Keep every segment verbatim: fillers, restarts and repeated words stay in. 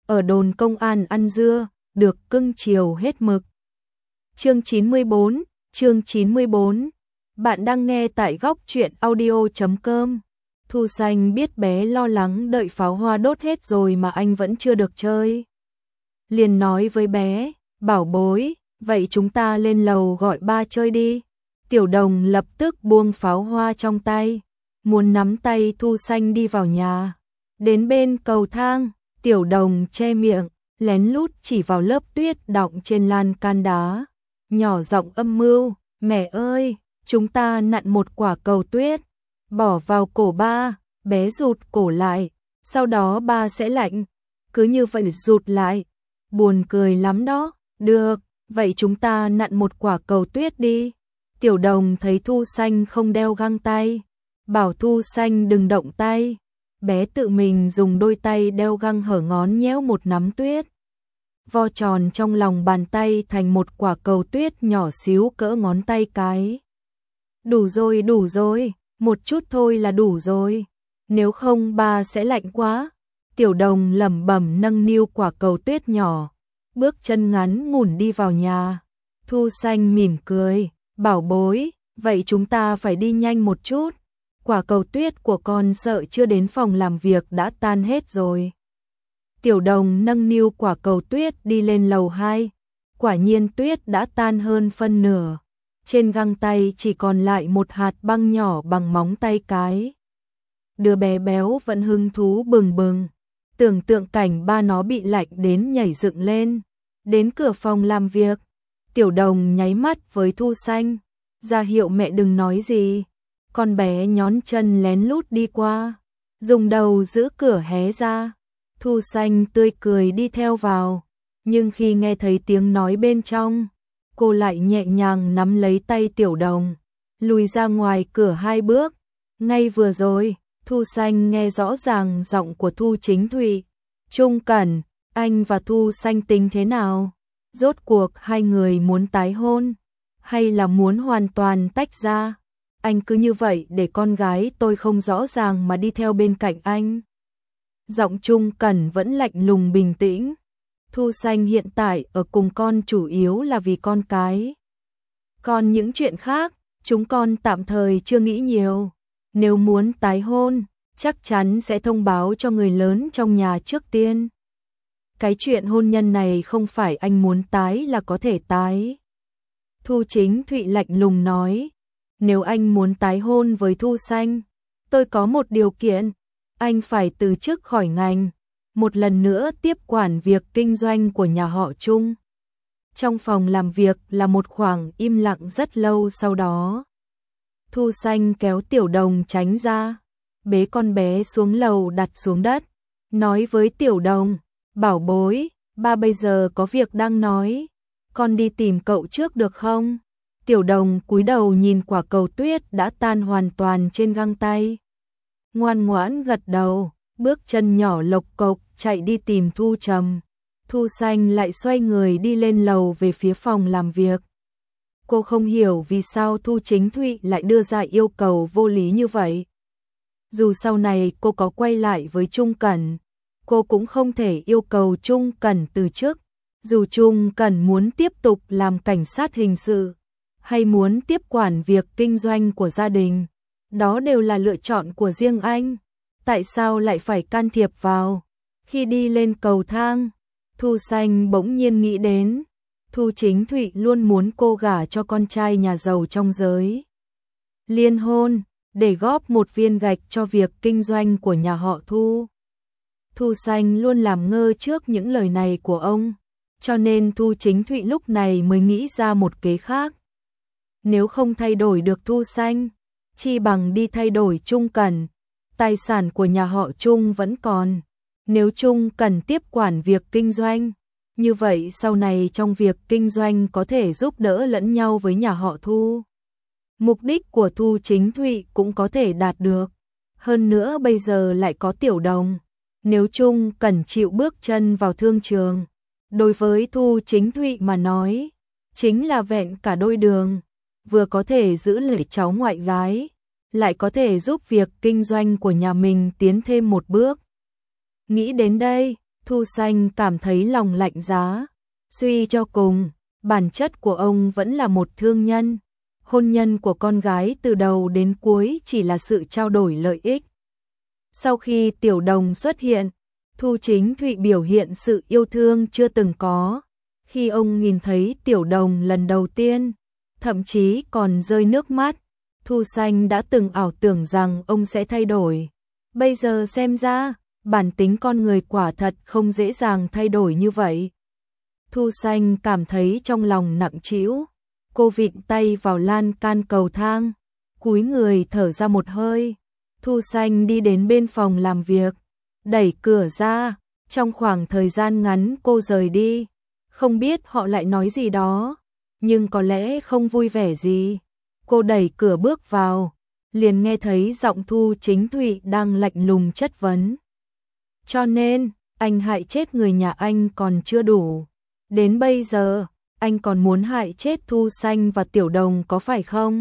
ở đồn công an ăn dưa, được cưng chiều hết mực. Chương chín mươi bốn, chương chín mươi bốn. Bạn đang nghe tại góc truyện audio chấm com. Thu Xanh biết bé lo lắng đợi pháo hoa đốt hết rồi mà anh vẫn chưa được chơi. Liền nói với bé, bảo bối, vậy chúng ta lên lầu gọi ba chơi đi. Tiểu Đồng lập tức buông pháo hoa trong tay, muốn nắm tay Thu Xanh đi vào nhà. Đến bên cầu thang, Tiểu Đồng che miệng, lén lút chỉ vào lớp tuyết đọng trên lan can đá. Nhỏ giọng âm mưu, mẹ ơi, chúng ta nặn một quả cầu tuyết, bỏ vào cổ ba, bé rụt cổ lại, sau đó ba sẽ lạnh. Cứ như vậy rụt lại, buồn cười lắm đó. Được, vậy chúng ta nặn một quả cầu tuyết đi. Tiểu Đồng thấy Thu Xanh không đeo găng tay, bảo Thu Xanh đừng động tay. Bé tự mình dùng đôi tay đeo găng hở ngón nhéo một nắm tuyết, vo tròn trong lòng bàn tay thành một quả cầu tuyết nhỏ xíu cỡ ngón tay cái. Đủ rồi, đủ rồi, một chút thôi là đủ rồi, nếu không ba sẽ lạnh quá. Tiểu Đồng lẩm bẩm nâng niu quả cầu tuyết nhỏ, bước chân ngắn ngủn đi vào nhà. Thu Xanh mỉm cười, bảo bối, vậy chúng ta phải đi nhanh một chút. Quả cầu tuyết của con sợ chưa đến phòng làm việc đã tan hết rồi. Tiểu Đồng nâng niu quả cầu tuyết đi lên lầu hai. Quả nhiên tuyết đã tan hơn phân nửa. Trên găng tay chỉ còn lại một hạt băng nhỏ bằng móng tay cái. Đứa bé béo vẫn hứng thú bừng bừng, tưởng tượng cảnh ba nó bị lạnh đến nhảy dựng lên. Đến cửa phòng làm việc, Tiểu Đồng nháy mắt với Thu Xanh, ra hiệu mẹ đừng nói gì. Con bé nhón chân lén lút đi qua, dùng đầu giữ cửa hé ra. Thu Xanh tươi cười đi theo vào, nhưng khi nghe thấy tiếng nói bên trong, cô lại nhẹ nhàng nắm lấy tay Tiểu Đồng, lùi ra ngoài cửa hai bước. Ngay vừa rồi, Thu Xanh nghe rõ ràng giọng của Thu Chính Thụy. Trung Cẩn, anh và Thu Xanh tính thế nào? Rốt cuộc hai người muốn tái hôn, hay là muốn hoàn toàn tách ra? Anh cứ như vậy để con gái tôi không rõ ràng mà đi theo bên cạnh anh. Giọng Trung Cẩn vẫn lạnh lùng bình tĩnh. Thu Xanh hiện tại ở cùng con chủ yếu là vì con cái. Còn những chuyện khác, chúng con tạm thời chưa nghĩ nhiều. Nếu muốn tái hôn, chắc chắn sẽ thông báo cho người lớn trong nhà trước tiên. Cái chuyện hôn nhân này không phải anh muốn tái là có thể tái. Thu Chính Thụy lạnh lùng nói. Nếu anh muốn tái hôn với Thu Xanh, tôi có một điều kiện, anh phải từ chức khỏi ngành, một lần nữa tiếp quản việc kinh doanh của nhà họ Trung. Trong phòng làm việc là một khoảng im lặng rất lâu sau đó. Thu Xanh kéo Tiểu Đồng tránh ra, bế con bé xuống lầu đặt xuống đất, nói với Tiểu Đồng, bảo bối, ba bây giờ có việc đang nói, con đi tìm cậu trước được không? Tiểu Đồng cúi đầu nhìn quả cầu tuyết đã tan hoàn toàn trên găng tay. Ngoan ngoãn gật đầu, bước chân nhỏ lộc cộc chạy đi tìm Thu Trầm. Thu Xanh lại xoay người đi lên lầu về phía phòng làm việc. Cô không hiểu vì sao Thu Chính Thụy lại đưa ra yêu cầu vô lý như vậy. Dù sau này cô có quay lại với Trung Cẩn, cô cũng không thể yêu cầu Trung Cẩn từ chức. Dù Trung Cẩn muốn tiếp tục làm cảnh sát hình sự, hay muốn tiếp quản việc kinh doanh của gia đình, đó đều là lựa chọn của riêng anh. Tại sao lại phải can thiệp vào? Khi đi lên cầu thang, Thu Xanh bỗng nhiên nghĩ đến, Thu Chính Thụy luôn muốn cô gả cho con trai nhà giàu trong giới liên hôn, để góp một viên gạch cho việc kinh doanh của nhà họ Thu. Thu Xanh luôn làm ngơ trước những lời này của ông, cho nên Thu Chính Thụy lúc này mới nghĩ ra một kế khác. Nếu không thay đổi được Thu Xanh, chi bằng đi thay đổi Trung Cẩn. Tài sản của nhà họ Trung vẫn còn. Nếu Trung Cẩn tiếp quản việc kinh doanh, như vậy sau này trong việc kinh doanh có thể giúp đỡ lẫn nhau với nhà họ Thu. Mục đích của Thu Chính Thụy cũng có thể đạt được. Hơn nữa bây giờ lại có Tiểu Đồng. Nếu Trung Cẩn chịu bước chân vào thương trường, đối với Thu Chính Thụy mà nói, chính là vẹn cả đôi đường. Vừa có thể giữ lấy cháu ngoại gái, lại có thể giúp việc kinh doanh của nhà mình tiến thêm một bước. Nghĩ đến đây, Thu Xanh cảm thấy lòng lạnh giá. Suy cho cùng, bản chất của ông vẫn là một thương nhân. Hôn nhân của con gái từ đầu đến cuối chỉ là sự trao đổi lợi ích. Sau khi Tiểu Đồng xuất hiện, Thu Chính Thụy biểu hiện sự yêu thương chưa từng có. Khi ông nhìn thấy Tiểu Đồng lần đầu tiên, thậm chí còn rơi nước mắt. Thu Xanh đã từng ảo tưởng rằng ông sẽ thay đổi. Bây giờ xem ra, bản tính con người quả thật không dễ dàng thay đổi như vậy. Thu Xanh cảm thấy trong lòng nặng trĩu. Cô vịn tay vào lan can cầu thang, cúi người thở ra một hơi. Thu Xanh đi đến bên phòng làm việc, đẩy cửa ra. Trong khoảng thời gian ngắn cô rời đi, không biết họ lại nói gì đó, nhưng có lẽ không vui vẻ gì. Cô đẩy cửa bước vào, liền nghe thấy giọng Thu Chính Thụy đang lạnh lùng chất vấn. Cho nên, anh hại chết người nhà anh còn chưa đủ. Đến bây giờ, anh còn muốn hại chết Thu Xanh và Tiểu Đồng có phải không?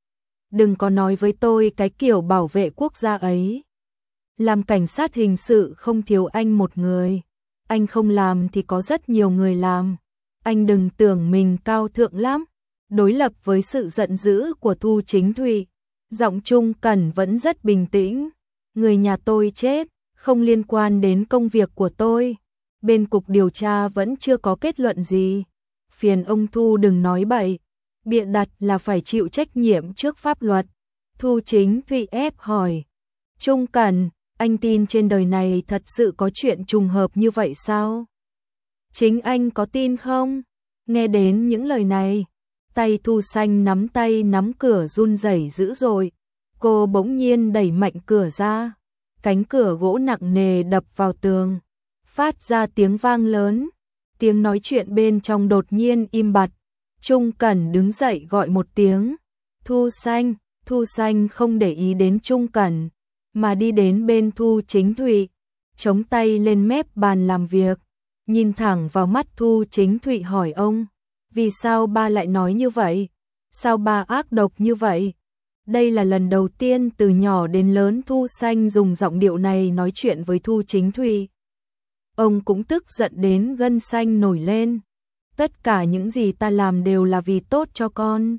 Đừng có nói với tôi cái kiểu bảo vệ quốc gia ấy. Làm cảnh sát hình sự không thiếu anh một người. Anh không làm thì có rất nhiều người làm. Anh đừng tưởng mình cao thượng lắm. Đối lập với sự giận dữ của Thu Chính Thụy, giọng Trung Cẩn vẫn rất bình tĩnh. Người nhà tôi chết, không liên quan đến công việc của tôi. Bên cục điều tra vẫn chưa có kết luận gì. Phiền ông Thu đừng nói bậy, bịa đặt là phải chịu trách nhiệm trước pháp luật. Thu Chính Thụy ép hỏi. Trung Cẩn, anh tin trên đời này thật sự có chuyện trùng hợp như vậy sao? Chính anh có tin không? Nghe đến những lời này, tay Thu Xanh nắm tay nắm cửa run rẩy dữ dội. Cô bỗng nhiên đẩy mạnh cửa ra. Cánh cửa gỗ nặng nề đập vào tường, phát ra tiếng vang lớn. Tiếng nói chuyện bên trong đột nhiên im bặt. Trung Cẩn đứng dậy gọi một tiếng. Thu Xanh, Thu Xanh không để ý đến Trung Cẩn, mà đi đến bên Thu Chính Thụy, chống tay lên mép bàn làm việc, nhìn thẳng vào mắt Thu Chính Thụy hỏi ông, vì sao ba lại nói như vậy? Sao ba ác độc như vậy? Đây là lần đầu tiên từ nhỏ đến lớn Thu Xanh dùng giọng điệu này nói chuyện với Thu Chính Thụy. Ông cũng tức giận đến gân xanh nổi lên. Tất cả những gì ta làm đều là vì tốt cho con.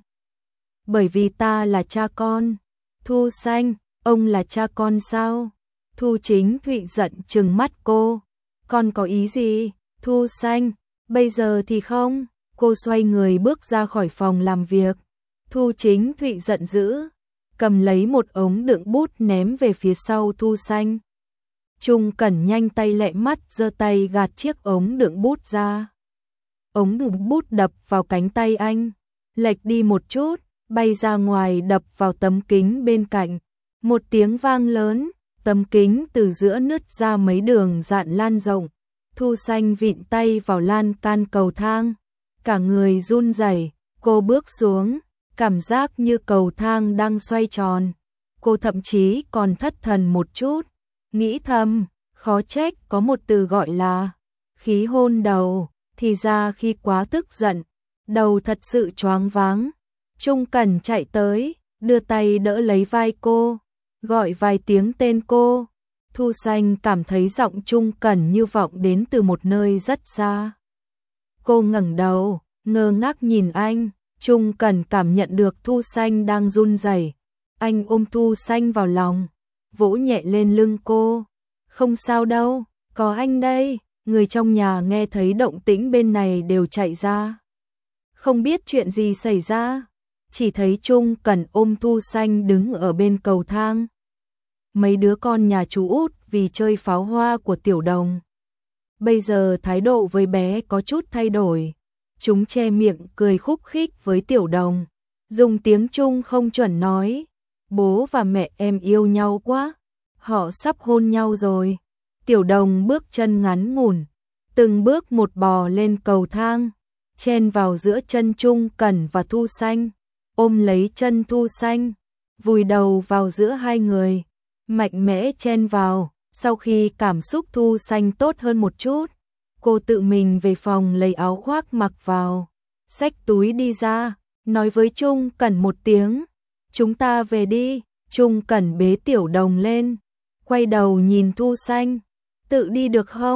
Bởi vì ta là cha con. Thu Xanh, ông là cha con sao? Thu Chính Thụy giận trừng mắt cô. Con có ý gì? Thu Xanh, bây giờ thì không. Cô xoay người bước ra khỏi phòng làm việc. Thu Chính Thụy giận dữ, cầm lấy một ống đựng bút ném về phía sau Thu Xanh. Trung Cẩn nhanh tay lẹ mắt giơ tay gạt chiếc ống đựng bút ra. Ống đựng bút đập vào cánh tay anh, lệch đi một chút, bay ra ngoài đập vào tấm kính bên cạnh. Một tiếng vang lớn, tấm kính từ giữa nứt ra mấy đường dạn lan rộng. Thu Xanh vịn tay vào lan can cầu thang, cả người run rẩy. Cô bước xuống, cảm giác như cầu thang đang xoay tròn. Cô thậm chí còn thất thần một chút, nghĩ thầm, khó trách có một từ gọi là khí hôn đầu, thì ra khi quá tức giận, đầu thật sự choáng váng. Trung Cẩn chạy tới, đưa tay đỡ lấy vai cô, gọi vài tiếng tên cô. Thu Xanh cảm thấy giọng Trung Cẩn như vọng đến từ một nơi rất xa. Cô ngẩng đầu, ngơ ngác nhìn anh. Trung Cẩn cảm nhận được Thu Xanh đang run rẩy. Anh ôm Thu Xanh vào lòng, vỗ nhẹ lên lưng cô. Không sao đâu, có anh đây. Người trong nhà nghe thấy động tĩnh bên này đều chạy ra. Không biết chuyện gì xảy ra, chỉ thấy Trung Cẩn ôm Thu Xanh đứng ở bên cầu thang. Mấy đứa con nhà chú út vì chơi pháo hoa của Tiểu Đồng, bây giờ thái độ với bé có chút thay đổi. Chúng che miệng cười khúc khích với Tiểu Đồng, dùng tiếng Trung không chuẩn nói, bố và mẹ em yêu nhau quá, họ sắp hôn nhau rồi. Tiểu Đồng bước chân ngắn ngủn, từng bước một bò lên cầu thang, chen vào giữa chân Trung Cẩn và Thu Xanh, ôm lấy chân Thu Xanh, vùi đầu vào giữa hai người, mạnh mẽ chen vào. Sau khi cảm xúc Thu Xanh tốt hơn một chút, cô tự mình về phòng lấy áo khoác mặc vào, xách túi đi ra, nói với Trung Cẩn một tiếng, chúng ta về đi. Trung Cẩn bế Tiểu Đồng lên, quay đầu nhìn Thu Xanh, tự đi được không?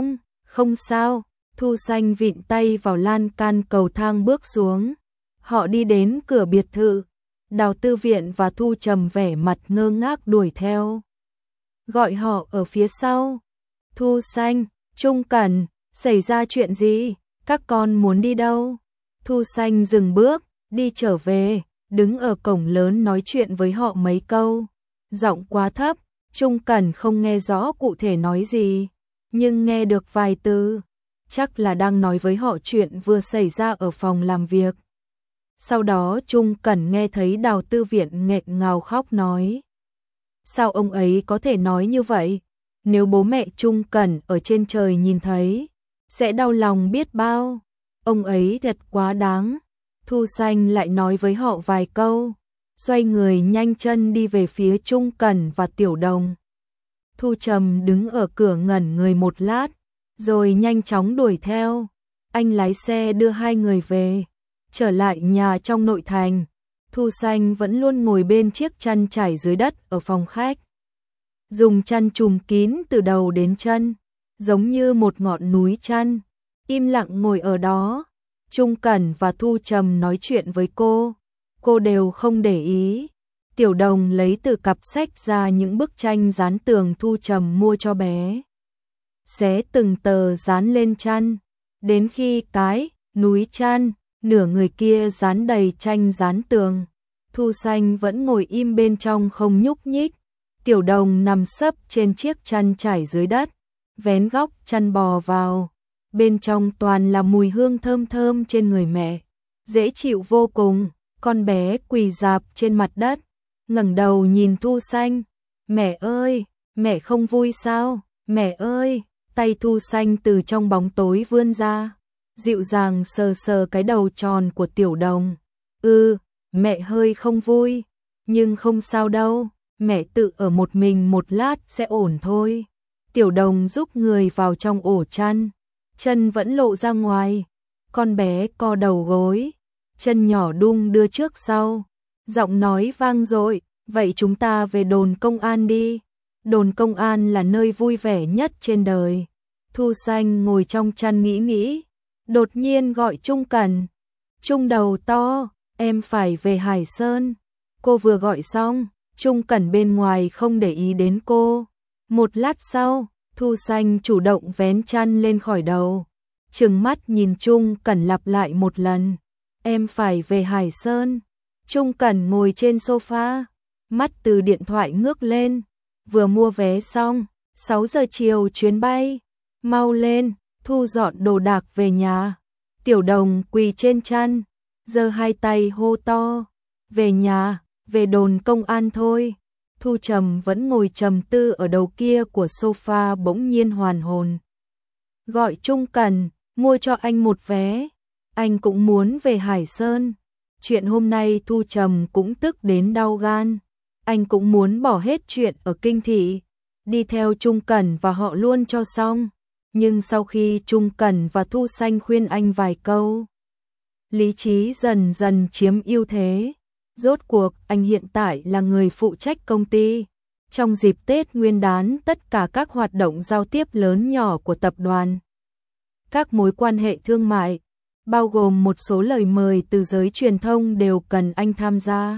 Không sao, Thu Xanh vịn tay vào lan can cầu thang bước xuống. Họ đi đến cửa biệt thự. Đào Tư Viện và Thu Trầm vẻ mặt ngơ ngác đuổi theo. Gọi họ ở phía sau. Thu Xanh, Trung Cẩn, xảy ra chuyện gì? Các con muốn đi đâu? Thu Xanh dừng bước, đi trở về, đứng ở cổng lớn nói chuyện với họ mấy câu. Giọng quá thấp, Trung Cẩn không nghe rõ cụ thể nói gì, nhưng nghe được vài từ. Chắc là đang nói với họ chuyện vừa xảy ra ở phòng làm việc. Sau đó Trung Cẩn nghe thấy Đào Tư Viện nghẹn ngào khóc nói. Sao ông ấy có thể nói như vậy? Nếu bố mẹ Trung Cẩn ở trên trời nhìn thấy, sẽ đau lòng biết bao. Ông ấy thật quá đáng. Thu Xanh lại nói với họ vài câu, xoay người nhanh chân đi về phía Trung Cẩn và Tiểu Đồng. Thu Trầm đứng ở cửa ngẩn người một lát, rồi nhanh chóng đuổi theo. Anh lái xe đưa hai người về. Trở lại nhà trong nội thành, Thu Xanh vẫn luôn ngồi bên chiếc chăn trải dưới đất ở phòng khách. Dùng chăn trùm kín từ đầu đến chân, giống như một ngọn núi chăn, im lặng ngồi ở đó. Trung Cẩn và Thu Trầm nói chuyện với cô, cô đều không để ý. Tiểu Đồng lấy từ cặp sách ra những bức tranh dán tường Thu Trầm mua cho bé. Xé từng tờ dán lên chăn, đến khi cái núi chăn nửa người kia dán đầy tranh dán tường, Thu Xanh vẫn ngồi im bên trong không nhúc nhích. Tiểu Đồng nằm sấp trên chiếc chăn trải dưới đất, vén góc chăn bò vào. Bên trong toàn là mùi hương thơm thơm trên người mẹ, dễ chịu vô cùng. Con bé quỳ rạp trên mặt đất, ngẩng đầu nhìn Thu Xanh. Mẹ ơi, mẹ không vui sao? Mẹ ơi, tay Thu Xanh từ trong bóng tối vươn ra, dịu dàng sờ sờ cái đầu tròn của Tiểu Đồng. Ừ, mẹ hơi không vui, nhưng không sao đâu, mẹ tự ở một mình một lát sẽ ổn thôi. Tiểu Đồng giúp người vào trong ổ chăn, chân vẫn lộ ra ngoài. Con bé co đầu gối, chân nhỏ đung đưa trước sau, giọng nói vang dội, vậy chúng ta về đồn công an đi. Đồn công an là nơi vui vẻ nhất trên đời. Thu Xanh ngồi trong chăn nghĩ nghĩ, đột nhiên gọi Trung Cẩn. Trung đầu to, em phải về Hải Sơn. Cô vừa gọi xong, Trung Cẩn bên ngoài không để ý đến cô. Một lát sau, Thu Xanh chủ động vén chăn lên khỏi đầu, trừng mắt nhìn Trung Cẩn lặp lại một lần. Em phải về Hải Sơn. Trung Cẩn ngồi trên sofa, mắt từ điện thoại ngước lên. Vừa mua vé xong, sáu giờ chiều chuyến bay. Mau lên, thu dọn đồ đạc về nhà. Tiểu Đồng quỳ trên chăn, giơ hai tay hô to. Về nhà, về đồn công an thôi. Thu Trầm vẫn ngồi trầm tư ở đầu kia của sofa bỗng nhiên hoàn hồn. Gọi Trung Cẩn, mua cho anh một vé. Anh cũng muốn về Hải Sơn. Chuyện hôm nay Thu Trầm cũng tức đến đau gan. Anh cũng muốn bỏ hết chuyện ở kinh thị, đi theo Trung Cẩn và họ luôn cho xong. Nhưng sau khi Trung Cẩn và Thu Xanh khuyên anh vài câu, lý trí dần dần chiếm ưu thế. Rốt cuộc anh hiện tại là người phụ trách công ty. Trong dịp Tết Nguyên đán, tất cả các hoạt động giao tiếp lớn nhỏ của tập đoàn, các mối quan hệ thương mại, bao gồm một số lời mời từ giới truyền thông đều cần anh tham gia.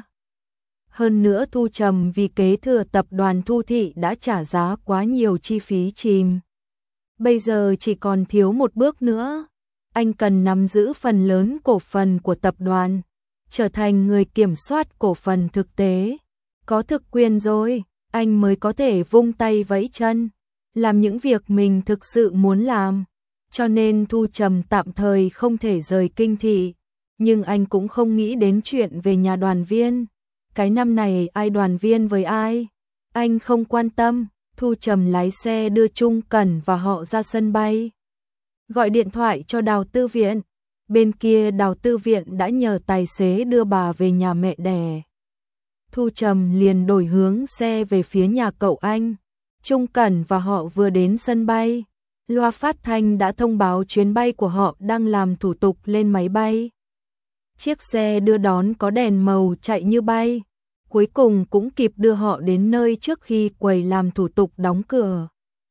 Hơn nữa Thu Trầm vì kế thừa tập đoàn Thu Thị đã trả giá quá nhiều chi phí chìm. Bây giờ chỉ còn thiếu một bước nữa. Anh cần nắm giữ phần lớn cổ phần của tập đoàn, trở thành người kiểm soát cổ phần thực tế. Có thực quyền rồi, anh mới có thể vung tay vẫy chân, làm những việc mình thực sự muốn làm. Cho nên Thu Trầm tạm thời không thể rời kinh thị, nhưng anh cũng không nghĩ đến chuyện về nhà đoàn viên. Cái năm này ai đoàn viên với ai, anh không quan tâm. Thu Trầm lái xe đưa Trung Cẩn và họ ra sân bay. Gọi điện thoại cho Đào Tư Viện. Bên kia Đào Tư Viện đã nhờ tài xế đưa bà về nhà mẹ đẻ. Thu Trầm liền đổi hướng xe về phía nhà cậu anh. Trung Cẩn và họ vừa đến sân bay. Loa phát thanh đã thông báo chuyến bay của họ đang làm thủ tục lên máy bay. Chiếc xe đưa đón có đèn màu chạy như bay, cuối cùng cũng kịp đưa họ đến nơi trước khi quầy làm thủ tục đóng cửa.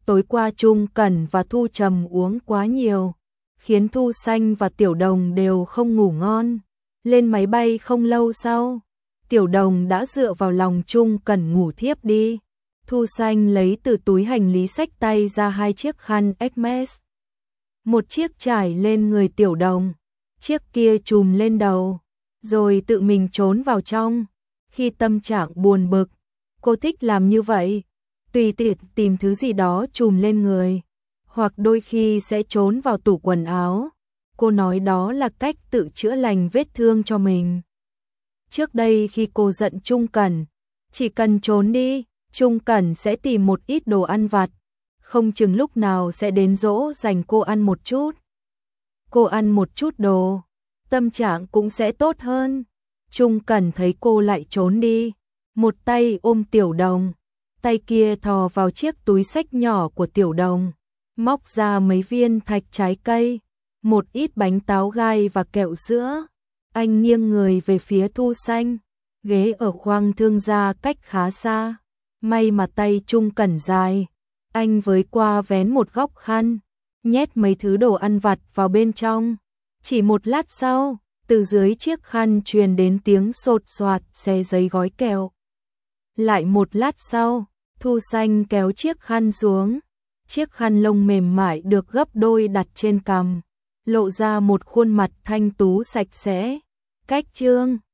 tối qua Trung Cẩn và Thu Trầm uống quá nhiều, khiến Thu Xanh và Tiểu Đồng đều không ngủ ngon. Lên máy bay không lâu sau, Tiểu Đồng đã dựa vào lòng Trung Cẩn ngủ thiếp đi. Thu Xanh lấy từ túi hành lý xách tay ra hai chiếc khăn Hermes. Một chiếc trải lên người Tiểu Đồng, chiếc kia trùm lên đầu, rồi tự mình trốn vào trong. Khi tâm trạng buồn bực, cô thích làm như vậy, tùy tiện tìm thứ gì đó trùm lên người, hoặc đôi khi sẽ trốn vào tủ quần áo. Cô nói đó là cách tự chữa lành vết thương cho mình. Trước đây khi cô giận Trung Cẩn, chỉ cần trốn đi, Trung Cẩn sẽ tìm một ít đồ ăn vặt, không chừng lúc nào sẽ đến dỗ dành cô ăn một chút. Cô ăn một chút đồ, tâm trạng cũng sẽ tốt hơn. Trung Cẩn thấy cô lại trốn đi, một tay ôm Tiểu Đồng, tay kia thò vào chiếc túi xách nhỏ của Tiểu Đồng, móc ra mấy viên thạch trái cây, một ít bánh táo gai và kẹo sữa. Anh nghiêng người về phía Thu Xanh, ghế ở khoang thương gia cách khá xa, may mà tay Trung Cẩn dài, anh với qua vén một góc khăn, nhét mấy thứ đồ ăn vặt vào bên trong. Chỉ một lát sau, từ dưới chiếc khăn truyền đến tiếng sột soạt xé giấy gói kẹo. Lại một lát sau, Thu Xanh kéo chiếc khăn xuống, chiếc khăn lông mềm mại được gấp đôi đặt trên cằm, lộ ra một khuôn mặt thanh tú sạch sẽ. Cách chương